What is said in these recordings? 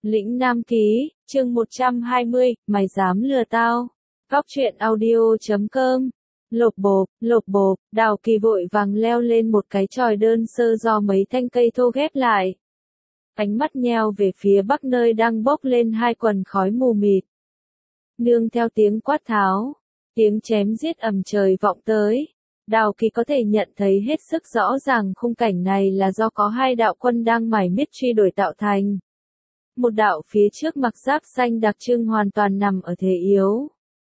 Lĩnh Nam Ký, chương 120, mày dám lừa tao. Góc truyện audio.com. Lộp bộp, Đào Kỳ vội vàng leo lên một cái chòi đơn sơ do mấy thanh cây thô ghép lại. Ánh mắt nheo về phía bắc nơi đang bốc lên hai quần khói mù mịt. Nương theo tiếng quát tháo, tiếng chém giết ầm trời vọng tới. Đào Kỳ có thể nhận thấy hết sức rõ ràng khung cảnh này là do có hai đạo quân đang mải miết truy đuổi tạo thành. Một đạo phía trước mặc giáp xanh đặc trưng hoàn toàn nằm ở thế yếu.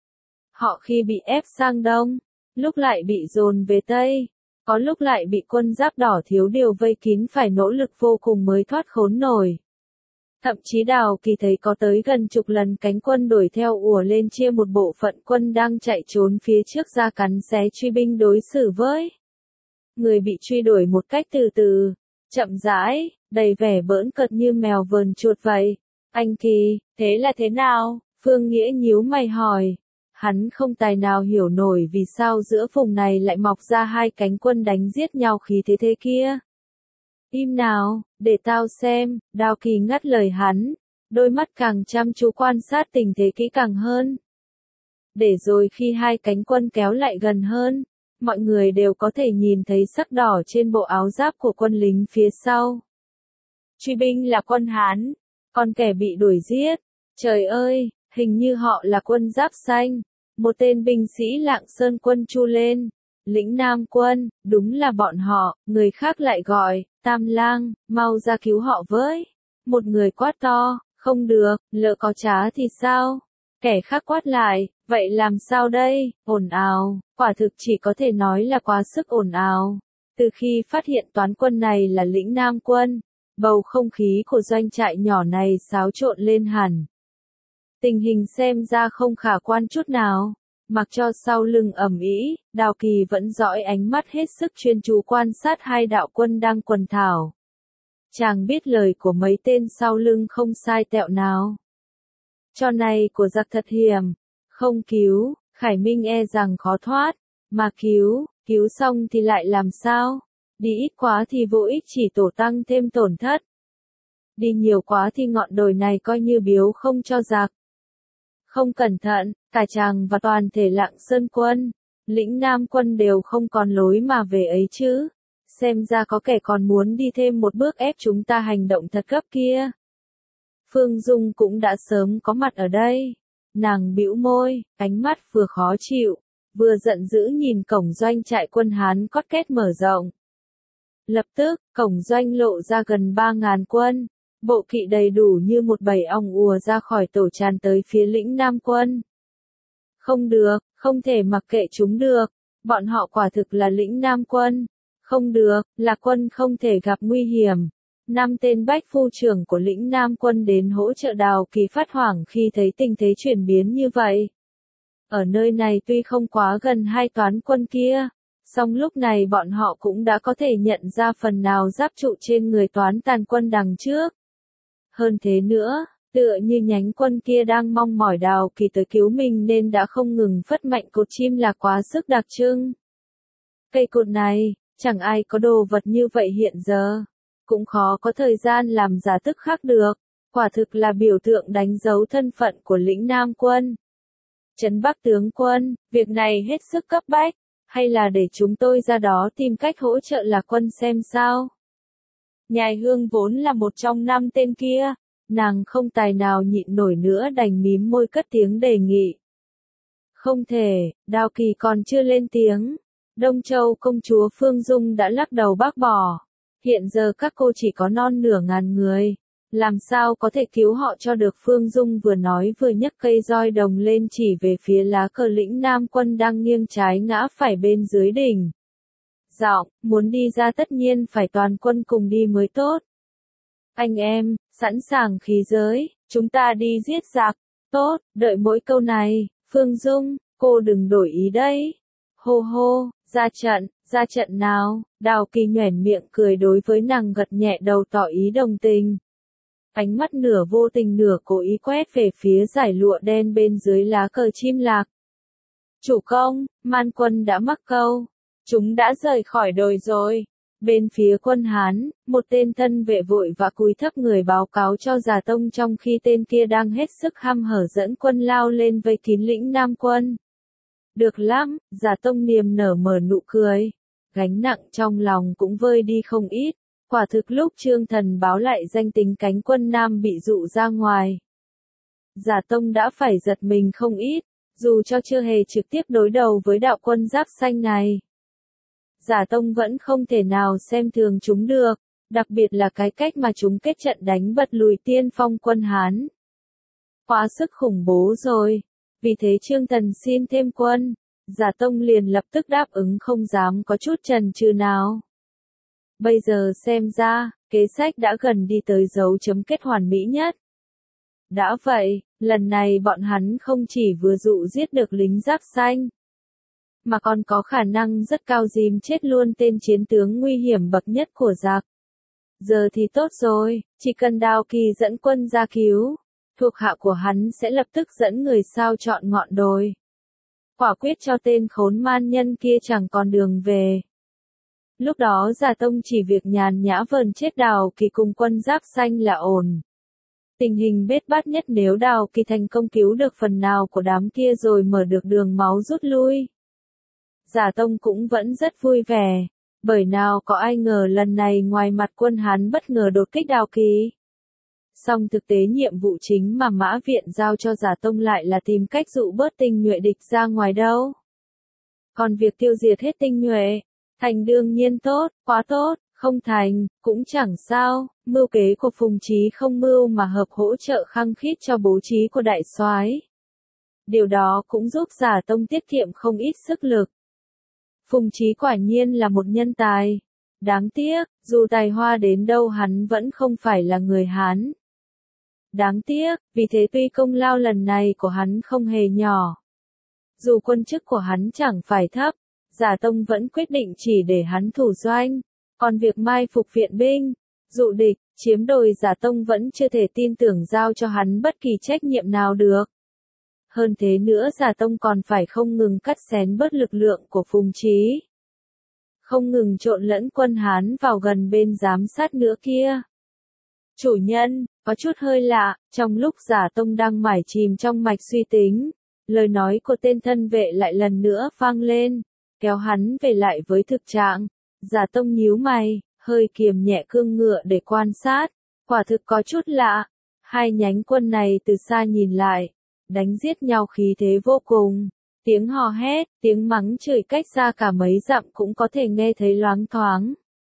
Họ khi bị ép sang đông, lúc lại bị dồn về tây, có lúc lại bị quân giáp đỏ thiếu điều vây kín phải nỗ lực vô cùng mới thoát khốn nổi. Thậm chí Đào Kỳ thấy có tới gần chục lần cánh quân đuổi theo ùa lên chia một bộ phận quân đang chạy trốn phía trước ra cắn xé truy binh đối xử với người bị truy đuổi một cách từ từ, chậm rãi, đầy vẻ bỡn cợt như mèo vờn chuột vậy. Anh Kỳ, thế là thế nào? Phương Nghĩa nhíu mày hỏi. Hắn không tài nào hiểu nổi vì sao giữa vùng này lại mọc ra hai cánh quân đánh giết nhau khí thế kia. Im nào, để tao xem, Đào Kỳ ngắt lời hắn, đôi mắt càng chăm chú quan sát tình thế kỹ càng hơn. Để rồi khi hai cánh quân kéo lại gần hơn, mọi người đều có thể nhìn thấy sắc đỏ trên bộ áo giáp của quân lính phía sau. Truy binh là quân Hán, còn kẻ bị đuổi giết, trời ơi, hình như họ là quân giáp xanh. Một tên binh sĩ Lạng Sơn quân chu lên, Lĩnh Nam quân, đúng là bọn họ, người khác lại gọi, Tam Lang, mau ra cứu họ với. Một người quát to, không được, lỡ có trá thì sao? Kẻ khác quát lại, vậy làm sao đây? Ồn ào, quả thực chỉ có thể nói là quá sức ồn ào. Từ khi phát hiện toán quân này là Lĩnh Nam quân, bầu không khí của doanh trại nhỏ này xáo trộn lên hẳn. Tình hình xem ra không khả quan chút nào, mặc cho sau lưng ầm ĩ, Đào Kỳ vẫn dõi ánh mắt hết sức chuyên chú quan sát hai đạo quân đang quần thảo. Chàng biết lời của mấy tên sau lưng không sai tẹo nào. Trò này của giặc thật hiểm, không cứu, Khải Minh e rằng khó thoát, mà cứu xong thì lại làm sao? Đi ít quá thì vô ích chỉ tổ tăng thêm tổn thất. Đi nhiều quá thì ngọn đồi này coi như biếu không cho giặc. Không cẩn thận, cả chàng và toàn thể Lạng Sơn quân, Lĩnh Nam quân đều không còn lối mà về ấy chứ. Xem ra có kẻ còn muốn đi thêm một bước ép chúng ta hành động thật gấp kia. Phương Dung cũng đã sớm có mặt ở đây. Nàng bĩu môi, ánh mắt vừa khó chịu, vừa giận dữ nhìn cổng doanh trại quân Hán cót két mở rộng. Lập tức, cổng doanh lộ ra gần 3.000 quân. Bộ kỵ đầy đủ như một bầy ong ùa ra khỏi tổ tràn tới phía Lĩnh Nam quân. Không được, không thể mặc kệ chúng được. Bọn họ quả thực là Lĩnh Nam quân. Không được, là quân không thể gặp nguy hiểm. 5 tên bách phu trưởng của Lĩnh Nam quân đến hỗ trợ Đào Kỳ phát hoảng khi thấy tình thế chuyển biến như vậy. Ở nơi này tuy không quá gần hai toán quân kia, song lúc này bọn họ cũng đã có thể nhận ra phần nào giáp trụ trên người toán tàn quân đằng trước. Hơn thế nữa, tựa như nhánh quân kia đang mong mỏi Đào Kỳ tới cứu mình nên đã không ngừng phất mạnh cột chim là quá sức đặc trưng. Cây cột này, chẳng ai có đồ vật như vậy hiện giờ, cũng khó có thời gian làm giả tức khắc được, quả thực là biểu tượng đánh dấu thân phận của Lĩnh Nam quân. Trấn Bắc tướng quân, việc này hết sức cấp bách, hay là để chúng tôi ra đó tìm cách hỗ trợ là quân xem sao? Nhài Hương vốn là một trong 5 tên kia, nàng không tài nào nhịn nổi nữa đành mím môi cất tiếng đề nghị. Không thể, Đào Kỳ còn chưa lên tiếng. Đông Châu công chúa Phương Dung đã lắc đầu bác bỏ. Hiện giờ các cô chỉ có non nửa ngàn người. Làm sao có thể cứu họ cho được? Phương Dung vừa nói vừa nhấc cây roi đồng lên chỉ về phía lá cờ Lĩnh Nam quân đang nghiêng trái ngã phải bên dưới đỉnh. Giọng, muốn đi ra tất nhiên phải toàn quân cùng đi mới tốt. Anh em, sẵn sàng khí giới, chúng ta đi giết giặc. Tốt, đợi mỗi câu này, Phương Dung, cô đừng đổi ý đấy. Hô hô, ra trận nào, Đào Kỳ nhoẻn miệng cười đối với nàng gật nhẹ đầu tỏ ý đồng tình. Ánh mắt nửa vô tình nửa cố ý quét về phía dải lụa đen bên dưới lá cờ chim lạc. Chủ công, man quân đã mắc câu. Chúng đã rời khỏi đồi rồi. Bên phía quân Hán, một tên thân vệ vội vã cúi thấp người báo cáo cho Già Tông trong khi tên kia đang hết sức hăm hở dẫn quân lao lên vây kín lĩnh Nam quân. Được lắm, Già Tông niềm nở mở nụ cười. Gánh nặng trong lòng cũng vơi đi không ít. Quả thực lúc Trương Thần báo lại danh tính cánh quân Nam bị dụ ra ngoài, Già Tông đã phải giật mình không ít, dù cho chưa hề trực tiếp đối đầu với đạo quân giáp xanh này. Già Tông vẫn không thể nào xem thường chúng được, đặc biệt là cái cách mà chúng kết trận đánh bật lùi tiên phong quân Hán. Quá sức khủng bố rồi, vì thế Trương Thần xin thêm quân, Già Tông liền lập tức đáp ứng không dám có chút chần chừ nào. Bây giờ xem ra, kế sách đã gần đi tới dấu chấm kết hoàn mỹ nhất. Đã vậy, lần này bọn hắn không chỉ vừa dụ giết được lính giáp xanh, mà còn có khả năng rất cao dìm chết luôn tên chiến tướng nguy hiểm bậc nhất của giặc. Giờ thì tốt rồi, chỉ cần Đào Kỳ dẫn quân ra cứu, thuộc hạ của hắn sẽ lập tức dẫn người sao chọn ngọn đồi. Quả quyết cho tên khốn man nhân kia chẳng còn đường về. Lúc đó Già Tông chỉ việc nhàn nhã vờn chết Đào Kỳ cùng quân giáp xanh là ổn. Tình hình bết bát nhất nếu Đào Kỳ thành công cứu được phần nào của đám kia rồi mở được đường máu rút lui. Già Tông cũng vẫn rất vui vẻ, bởi nào có ai ngờ lần này ngoài mặt quân Hán bất ngờ đột kích Đào Kỳ. Song thực tế nhiệm vụ chính mà Mã Viện giao cho Già Tông lại là tìm cách dụ bớt tinh nhuệ địch ra ngoài đâu. Còn việc tiêu diệt hết tinh nhuệ, thành đương nhiên tốt, quá tốt, không thành, cũng chẳng sao, mưu kế của Phùng Chí không mưu mà hợp hỗ trợ khăng khít cho bố trí của đại soái. Điều đó cũng giúp Già Tông tiết kiệm không ít sức lực. Phùng Chí quả nhiên là một nhân tài. Đáng tiếc, dù tài hoa đến đâu hắn vẫn không phải là người Hán. Đáng tiếc, vì thế tuy công lao lần này của hắn không hề nhỏ, dù quân chức của hắn chẳng phải thấp, Già Tông vẫn quyết định chỉ để hắn thủ doanh. Còn việc mai phục viện binh, dụ địch, chiếm đồi Già Tông vẫn chưa thể tin tưởng giao cho hắn bất kỳ trách nhiệm nào được. Hơn thế nữa Già Tông còn phải không ngừng cắt xén bớt lực lượng của Phùng Chí, không ngừng trộn lẫn quân Hán vào gần bên giám sát nữa kia. Chủ nhân, có chút hơi lạ, trong lúc Già Tông đang mải chìm trong mạch suy tính, lời nói của tên thân vệ lại lần nữa vang lên, kéo hắn về lại với thực trạng. Già Tông nhíu mày, hơi kiềm nhẹ cương ngựa để quan sát, quả thực có chút lạ. Hai nhánh quân này từ xa nhìn lại, đánh giết nhau khí thế vô cùng, tiếng hò hét, tiếng mắng chửi cách xa cả mấy dặm cũng có thể nghe thấy loáng thoáng.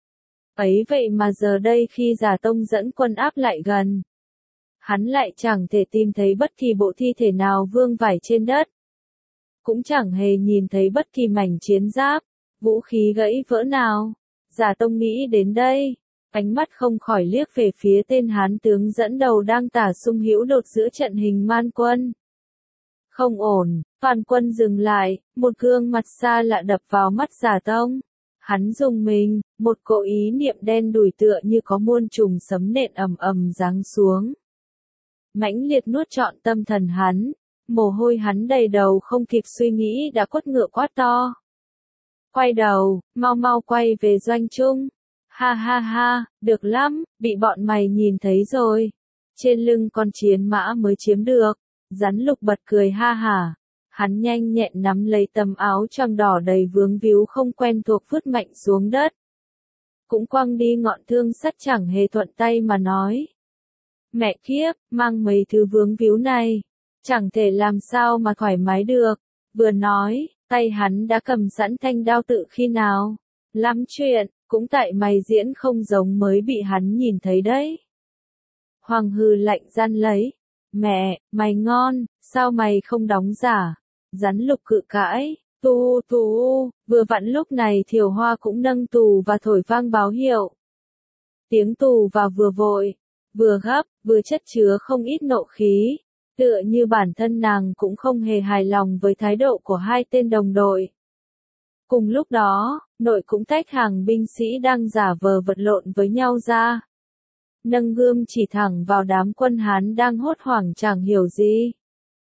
Ấy vậy mà giờ đây khi Già Tông dẫn quân áp lại gần, hắn lại chẳng thể tìm thấy bất kỳ bộ thi thể nào vương vãi trên đất, cũng chẳng hề nhìn thấy bất kỳ mảnh chiến giáp, vũ khí gãy vỡ nào. Già Tông nghĩ đến đây, ánh mắt không khỏi liếc về phía tên Hán tướng dẫn đầu đang tả sung hữu đột giữa trận hình man quân. Không ổn, toàn quân dừng lại, một gương mặt xa lạ đập vào mắt Già Tông. Hắn rùng mình, một cỗ ý niệm đen đủi tựa như có muôn trùng sấm nện ầm ầm giáng xuống. Mãnh liệt nuốt trọn tâm thần hắn, mồ hôi hắn đầy đầu không kịp suy nghĩ đã quất ngựa quát to. Quay đầu, mau mau quay về doanh trung. Ha ha ha, được lắm, bị bọn mày nhìn thấy rồi. Trên lưng con chiến mã mới chiếm được. Rắn Lục bật cười ha hả. Hắn nhanh nhẹn nắm lấy tấm áo choàng đỏ đầy vướng víu không quen thuộc vứt mạnh xuống đất. Cũng quăng đi ngọn thương sắt chẳng hề thuận tay mà nói. Mẹ kiếp, mang mấy thứ vướng víu này, chẳng thể làm sao mà thoải mái được. Vừa nói, tay hắn đã cầm sẵn thanh đao tự khi nào. Lắm chuyện, cũng tại mày diễn không giống mới bị hắn nhìn thấy đấy. Hoàng hừ lạnh gian lấy. Mẹ, mày ngon, sao mày không đóng giả? Rắn Lục cự cãi, tù, vừa vặn lúc này Thiều Hoa cũng nâng tù và thổi vang báo hiệu. Tiếng tù và vừa vội, vừa gấp, vừa chất chứa không ít nộ khí, tựa như bản thân nàng cũng không hề hài lòng với thái độ của hai tên đồng đội. Cùng lúc đó, nội cũng tách hàng binh sĩ đang giả vờ vật lộn với nhau ra. Nâng gươm chỉ thẳng vào đám quân Hán đang hốt hoảng chẳng hiểu gì.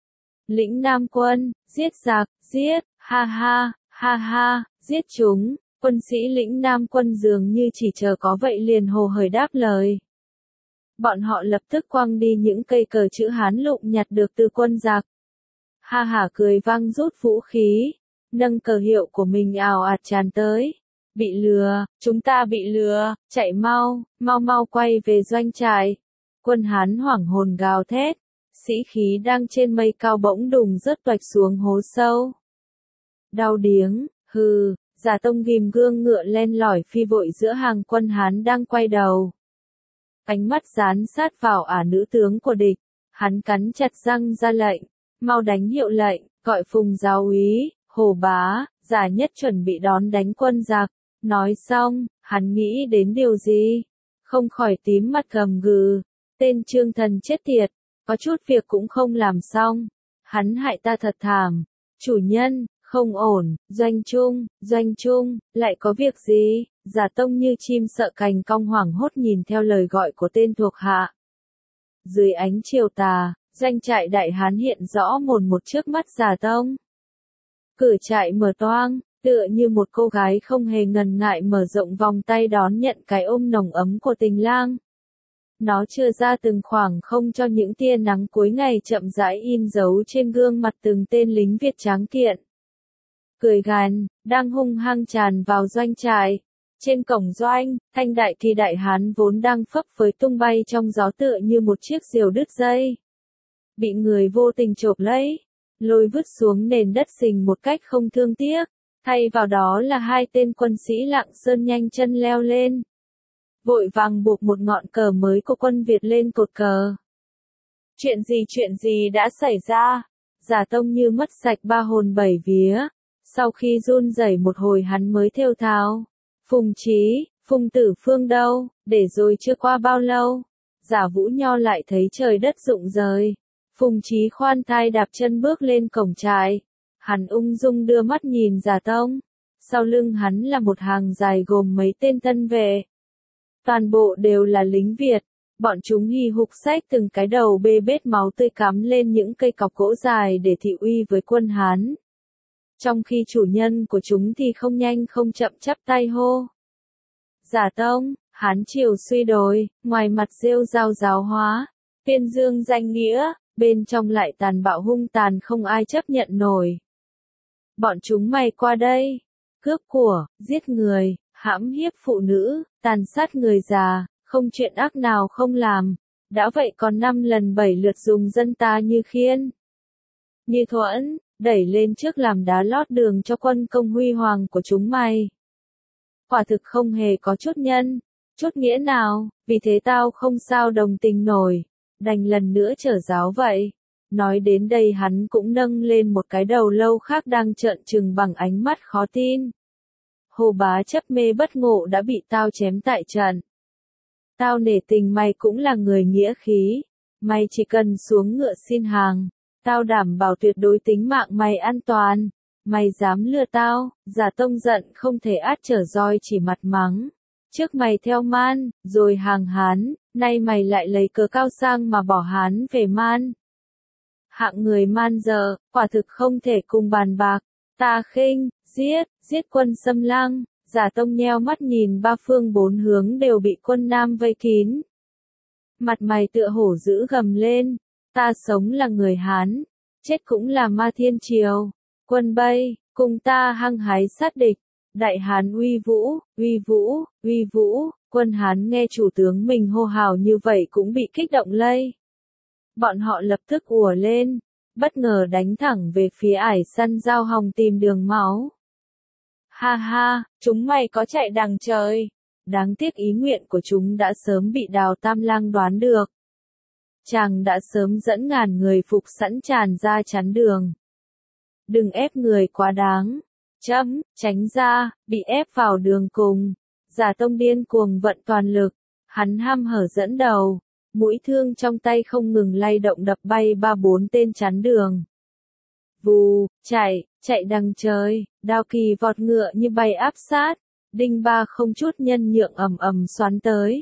Lĩnh Nam quân, giết giặc, giết, ha ha, giết chúng, Quân sĩ lĩnh Nam quân dường như chỉ chờ có vậy liền hồ hởi đáp lời. Bọn họ lập tức quăng đi những cây cờ chữ Hán lụng nhặt được từ quân giặc. Ha hả cười vang rút vũ khí, nâng cờ hiệu của mình ào ạt tràn tới. Bị lừa, chúng ta bị lừa, chạy mau, mau mau quay về doanh trại. Quân Hán hoảng hồn gào thét, sĩ khí đang trên mây cao bỗng đùng rớt toạch xuống hố sâu. Đau điếng, hừ, Giả Tông ghim gương ngựa len lỏi phi vội giữa hàng quân Hán đang quay đầu. Ánh mắt dán sát vào nữ tướng của địch, hắn cắn chặt răng ra lệnh, mau đánh hiệu lệnh, gọi Phùng giáo úy, Hồ Bá, Giả Nhất chuẩn bị đón đánh quân giặc. Nói xong, hắn nghĩ đến điều gì? Không khỏi tím mặt gầm gừ, tên Trương Thần chết tiệt, có chút việc cũng không làm xong. Hắn hại ta thật thảm. Chủ nhân, không ổn, doanh trung, lại có việc gì? Giả Tông như chim sợ cành cong hoảng hốt nhìn theo lời gọi của tên thuộc hạ. Dưới ánh chiều tà, doanh trại Đại Hán hiện rõ mồn một trước mắt Giả Tông. Cửa trại mở toang, tựa như một cô gái không hề ngần ngại mở rộng vòng tay đón nhận cái ôm nồng ấm của tình lang. Nó chừa ra từng khoảng không cho những tia nắng cuối ngày chậm rãi in dấu trên gương mặt từng tên lính Việt tráng kiện. Cười gàn, đang hung hăng tràn vào doanh trại. Trên cổng doanh, thanh đại kỳ Đại Hán vốn đang phấp phới tung bay trong gió tựa như một chiếc diều đứt dây. Bị người vô tình chộp lấy, lôi vứt xuống nền đất sình một cách không thương tiếc. Thay vào đó là hai tên quân sĩ Lạng Sơn nhanh chân leo lên. Vội vàng buộc một ngọn cờ mới của quân Việt lên cột cờ. Chuyện gì đã xảy ra? Giả Tông như mất sạch ba hồn bảy vía. Sau khi run rẩy một hồi hắn mới thều thào. Phùng Chí, Phùng Tử Phương đâu, để rồi chưa qua bao lâu. Giả Vũ Nho lại thấy trời đất rụng rời. Phùng Chí khoan thai đạp chân bước lên cổng trại. Hắn ung dung đưa mắt nhìn Giả Tông. Sau lưng hắn là một hàng dài gồm mấy tên thân vệ. Toàn bộ đều là lính Việt. Bọn chúng hì hục xách từng cái đầu bê bết máu tươi cắm lên những cây cọc gỗ dài để thị uy với quân Hán. Trong khi chủ nhân của chúng thì không nhanh không chậm chắp tay hô. Giả Tông, Hán triều suy đồi, ngoài mặt rêu rao giáo hóa, tuyên dương danh nghĩa, bên trong lại tàn bạo hung tàn không ai chấp nhận nổi. Bọn chúng mày qua đây, cướp của, giết người, hãm hiếp phụ nữ, tàn sát người già, không chuyện ác nào không làm. Đã vậy còn 5 lần 7 lượt dùng dân ta như khiên, như thuẫn, đẩy lên trước làm đá lót đường cho quân công huy hoàng của chúng mày. Quả thực không hề có chút nhân, chút nghĩa nào, vì thế tao không sao đồng tình nổi, đành lần nữa trở giáo vậy. Nói đến đây hắn cũng nâng lên một cái đầu lâu khác đang trợn trừng bằng ánh mắt khó tin. Hồ Bá chấp mê bất ngộ đã bị tao chém tại trận. Tao nể tình mày cũng là người nghĩa khí, mày chỉ cần xuống ngựa xin hàng, tao đảm bảo tuyệt đối tính mạng mày an toàn. Mày dám lừa tao? Giả Tông giận không thể át trở roi chỉ mặt mắng. Trước mày theo Man, rồi hàng Hán, nay mày lại lấy cớ cao sang mà bỏ Hán về Man. Hạng người Man giờ, quả thực không thể cùng bàn bạc. Ta khinh, giết quân Xâm Lăng. Giả Tông nheo mắt nhìn ba phương bốn hướng đều bị quân Nam vây kín. Mặt mày tựa hổ dữ gầm lên. Ta sống là người Hán, chết cũng là Ma Thiên Triều. Quân Bay, cùng ta hăng hái sát địch. Đại Hán uy vũ. Quân Hán nghe chủ tướng mình hô hào như vậy cũng bị kích động lây. Bọn họ lập tức ùa lên, bất ngờ đánh thẳng về phía ải săn Giao Hồng tìm đường máu. Ha ha, chúng mày có chạy đằng trời. Đáng tiếc ý nguyện của chúng đã sớm bị Đào Tam Lang đoán được. Chàng đã sớm dẫn ngàn người phục sẵn tràn ra chắn đường. Đừng ép người quá đáng. Tránh ra, bị ép vào đường cùng. Giả Tông điên cuồng vận toàn lực. Hắn ham hở dẫn đầu. Mũi thương trong tay không ngừng lay động đập bay 3-4 tên chắn đường. Vù, chạy đằng trời, Đao Kỳ vọt ngựa như bay áp sát. Đinh Ba không chút nhân nhượng ầm xoắn tới.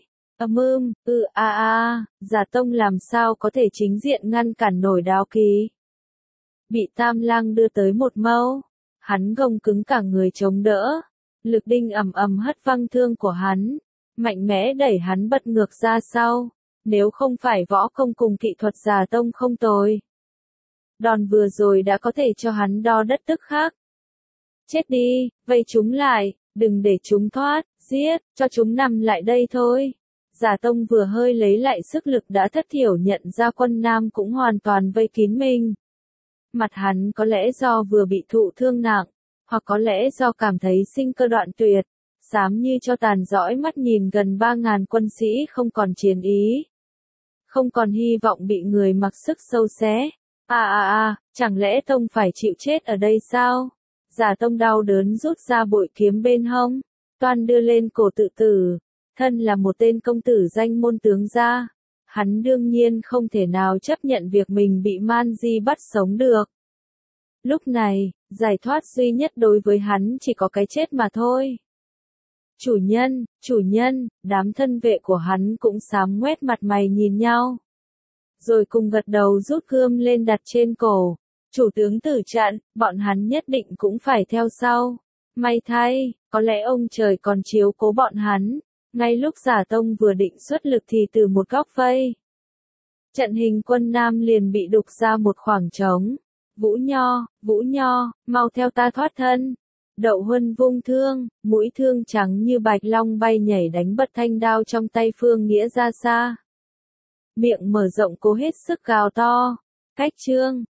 Giả Tông làm sao có thể chính diện ngăn cản nổi Đao Kỳ. Bị Tam Lang đưa tới một mâu, hắn gồng cứng cả người chống đỡ. Lực đinh ầm ầm hất văng thương của hắn, mạnh mẽ đẩy hắn bật ngược ra sau. Nếu không phải võ công cùng kỹ thuật Già Tông không tồi, đòn vừa rồi đã có thể cho hắn đo đất tức khắc. Chết đi, vây chúng lại, đừng để chúng thoát, giết, cho chúng nằm lại đây thôi. Già Tông vừa hơi lấy lại sức lực đã thất thiểu nhận ra quân Nam cũng hoàn toàn vây kín mình. Mặt hắn có lẽ do vừa bị thụ thương nặng, hoặc có lẽ do cảm thấy sinh cơ đoạn tuyệt, xám như cho tàn dõi mắt nhìn gần 3.000 quân sĩ không còn chiến ý. Không còn hy vọng bị người mặc sức sâu xé. Chẳng lẽ Tông phải chịu chết ở đây sao? Già Tông đau đớn rút ra bội kiếm bên hông, toan đưa lên cổ tự tử. Thân là một tên công tử danh môn tướng gia, hắn đương nhiên không thể nào chấp nhận việc mình bị Man Di bắt sống được. Lúc này, giải thoát duy nhất đối với hắn chỉ có cái chết mà thôi. Chủ nhân, đám thân vệ của hắn cũng xám ngoét mặt mày nhìn nhau. Rồi cùng gật đầu rút gươm lên đặt trên cổ. Chủ tướng tử trận, bọn hắn nhất định cũng phải theo sau. May thay, có lẽ ông trời còn chiếu cố bọn hắn. Ngay lúc Già Tông vừa định xuất lực thì từ một góc vây, trận hình quân Nam liền bị đục ra một khoảng trống. Vũ Nho, mau theo ta thoát thân. Đậu Huân vung thương, mũi thương trắng như bạch long bay nhảy đánh bật thanh đao trong tay Phương Nghĩa ra xa. Miệng mở rộng cố hết sức gào to. Cách Trương,